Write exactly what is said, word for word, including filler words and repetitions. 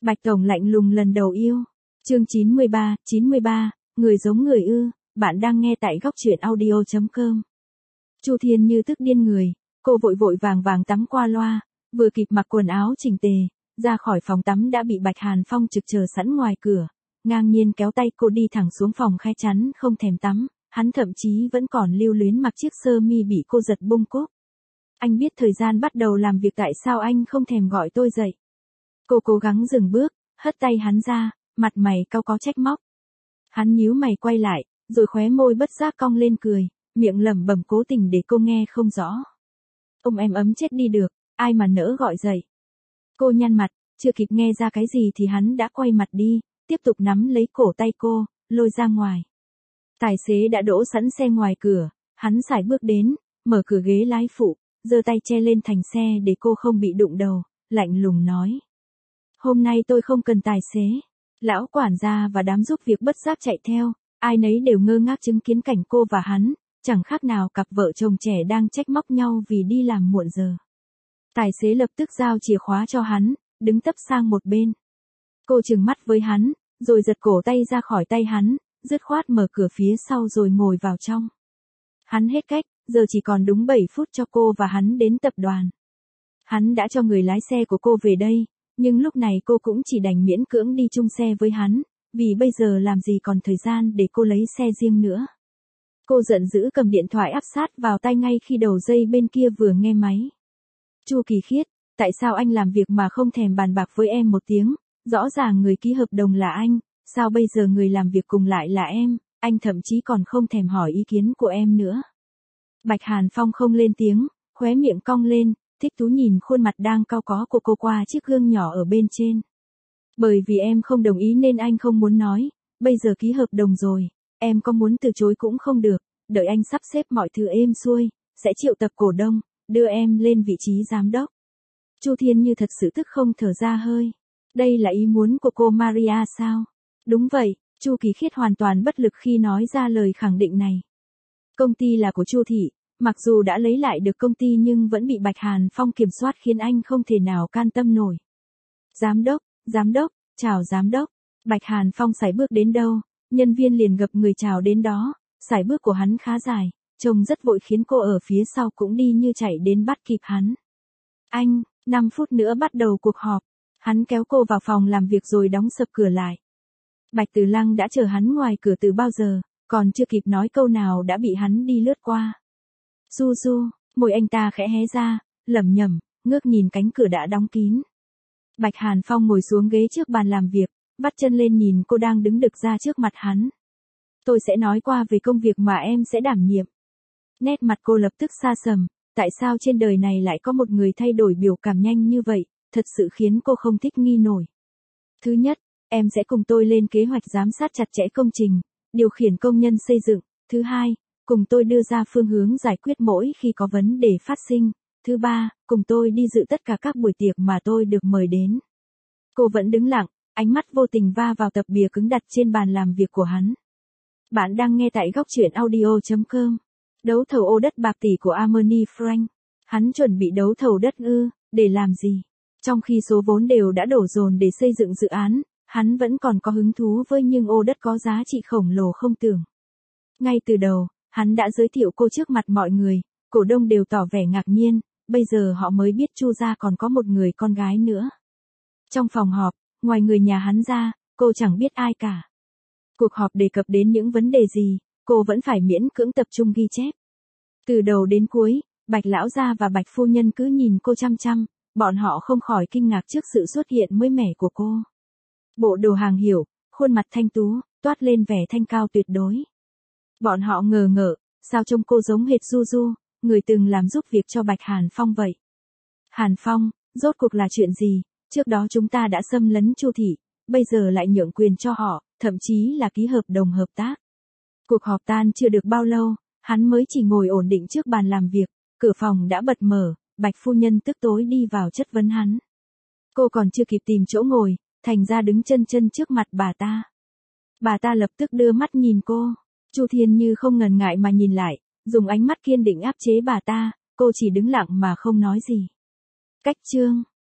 Bạch Tổng lạnh lùng lần đầu yêu. Chương chín mươi ba, chín mươi ba, người giống người ư, bạn đang nghe tại góc truyện audio chấm com. Chu Thiên như tức điên người, cô vội vội vàng vàng tắm qua loa, vừa kịp mặc quần áo chỉnh tề, ra khỏi phòng tắm đã bị Bạch Hàn Phong trực chờ sẵn ngoài cửa, ngang nhiên kéo tay cô đi thẳng xuống phòng khe chắn không thèm tắm, hắn thậm chí vẫn còn lưu luyến mặc chiếc sơ mi bị cô giật bung cúc. Anh biết thời gian bắt đầu làm việc, tại sao anh không thèm gọi tôi dậy? Cô cố gắng dừng bước, hất tay hắn ra, mặt mày cau có trách móc. Hắn nhíu mày quay lại, rồi khóe môi bất giác cong lên cười, miệng lẩm bẩm cố tình để cô nghe không rõ. Ông em ấm chết đi được, ai mà nỡ gọi dậy. Cô nhăn mặt, chưa kịp nghe ra cái gì thì hắn đã quay mặt đi, tiếp tục nắm lấy cổ tay cô, lôi ra ngoài. Tài xế đã đỗ sẵn xe ngoài cửa, hắn sải bước đến, mở cửa ghế lái phụ, giơ tay che lên thành xe để cô không bị đụng đầu, lạnh lùng nói. Hôm nay tôi không cần tài xế. Lão quản gia và đám giúp việc bất giác chạy theo, ai nấy đều ngơ ngác chứng kiến cảnh cô và hắn, chẳng khác nào cặp vợ chồng trẻ đang trách móc nhau vì đi làm muộn giờ. Tài xế lập tức giao chìa khóa cho hắn, đứng tấp sang một bên. Cô trừng mắt với hắn, rồi giật cổ tay ra khỏi tay hắn, dứt khoát mở cửa phía sau rồi ngồi vào trong. Hắn hết cách, giờ chỉ còn đúng bảy phút cho cô và hắn đến tập đoàn. Hắn đã cho người lái xe của cô về đây, nhưng lúc này cô cũng chỉ đành miễn cưỡng đi chung xe với hắn, vì bây giờ làm gì còn thời gian để cô lấy xe riêng nữa. Cô giận dữ cầm điện thoại áp sát vào tai ngay khi đầu dây bên kia vừa nghe máy. Chu Kỳ Khiết, tại sao anh làm việc mà không thèm bàn bạc với em một tiếng, rõ ràng người ký hợp đồng là anh, sao bây giờ người làm việc cùng lại là em, anh thậm chí còn không thèm hỏi ý kiến của em nữa. Bạch Hàn Phong không lên tiếng, khóe miệng cong lên, thích thú nhìn khuôn mặt đang cau có của cô qua chiếc gương nhỏ ở bên trên. Bởi vì em không đồng ý nên anh không muốn nói, bây giờ ký hợp đồng rồi, em có muốn từ chối cũng không được, đợi anh sắp xếp mọi thứ êm xuôi, sẽ triệu tập cổ đông, đưa em lên vị trí giám đốc. Chu Thiên như thật sự tức không thở ra hơi. Đây là ý muốn của cô Maria sao? Đúng vậy, Chu Kỳ Khiết hoàn toàn bất lực khi nói ra lời khẳng định này. Công ty là của Chu Thị, mặc dù đã lấy lại được công ty nhưng vẫn bị Bạch Hàn Phong kiểm soát khiến anh không thể nào can tâm nổi. Giám đốc, giám đốc, chào giám đốc. Bạch Hàn Phong sải bước đến đâu, nhân viên liền gập người chào đến đó, sải bước của hắn khá dài, trông rất vội khiến cô ở phía sau cũng đi như chạy đến bắt kịp hắn. Anh, năm phút nữa bắt đầu cuộc họp. Hắn kéo cô vào phòng làm việc rồi đóng sập cửa lại. Bạch Tử Lăng đã chờ hắn ngoài cửa từ bao giờ, còn chưa kịp nói câu nào đã bị hắn đi lướt qua. Du Du, môi anh ta khẽ hé ra, lẩm nhẩm, ngước nhìn cánh cửa đã đóng kín. Bạch Hàn Phong ngồi xuống ghế trước bàn làm việc, vắt chân lên nhìn cô đang đứng đực ra trước mặt hắn. Tôi sẽ nói qua về công việc mà em sẽ đảm nhiệm. Nét mặt cô lập tức xa sầm, tại sao trên đời này lại có một người thay đổi biểu cảm nhanh như vậy, thật sự khiến cô không thích nghi nổi. Thứ nhất, em sẽ cùng tôi lên kế hoạch giám sát chặt chẽ công trình, điều khiển công nhân xây dựng. Thứ hai, cùng tôi đưa ra phương hướng giải quyết mỗi khi có vấn đề phát sinh. Thứ ba, cùng tôi đi dự tất cả các buổi tiệc mà tôi được mời đến. Cô vẫn đứng lặng, ánh mắt vô tình va vào tập bìa cứng đặt trên bàn làm việc của hắn. Bạn đang nghe tại góc truyện audio chấm com. Đấu thầu ô đất bạc tỷ của Harmony Frank. Hắn chuẩn bị đấu thầu đất ư, để làm gì? Trong khi số vốn đều đã đổ dồn để xây dựng dự án, hắn vẫn còn có hứng thú với những ô đất có giá trị khổng lồ không tưởng. Ngay từ đầu, hắn đã giới thiệu cô trước mặt mọi người, cổ đông đều tỏ vẻ ngạc nhiên, bây giờ họ mới biết Chu gia còn có một người con gái nữa. Trong phòng họp, ngoài người nhà hắn ra, cô chẳng biết ai cả. Cuộc họp đề cập đến những vấn đề gì, cô vẫn phải miễn cưỡng tập trung ghi chép. Từ đầu đến cuối, Bạch lão gia và Bạch phu nhân cứ nhìn cô chăm chăm, bọn họ không khỏi kinh ngạc trước sự xuất hiện mới mẻ của cô. Bộ đồ hàng hiểu, khuôn mặt thanh tú, toát lên vẻ thanh cao tuyệt đối. Bọn họ ngờ ngợ, sao trông cô giống hệt Du Du, người từng làm giúp việc cho Bạch Hàn Phong vậy. Hàn Phong, rốt cuộc là chuyện gì? Trước đó chúng ta đã xâm lấn Chu Thị, bây giờ lại nhượng quyền cho họ, thậm chí là ký hợp đồng hợp tác. Cuộc họp tan chưa được bao lâu, hắn mới chỉ ngồi ổn định trước bàn làm việc, cửa phòng đã bật mở, Bạch phu nhân tức tối đi vào chất vấn hắn. Cô còn chưa kịp tìm chỗ ngồi, thành ra đứng chân chân trước mặt bà ta. Bà ta lập tức đưa mắt nhìn cô, Chu Thiên như không ngần ngại mà nhìn lại, dùng ánh mắt kiên định áp chế bà ta, cô chỉ đứng lặng mà không nói gì. Cách chương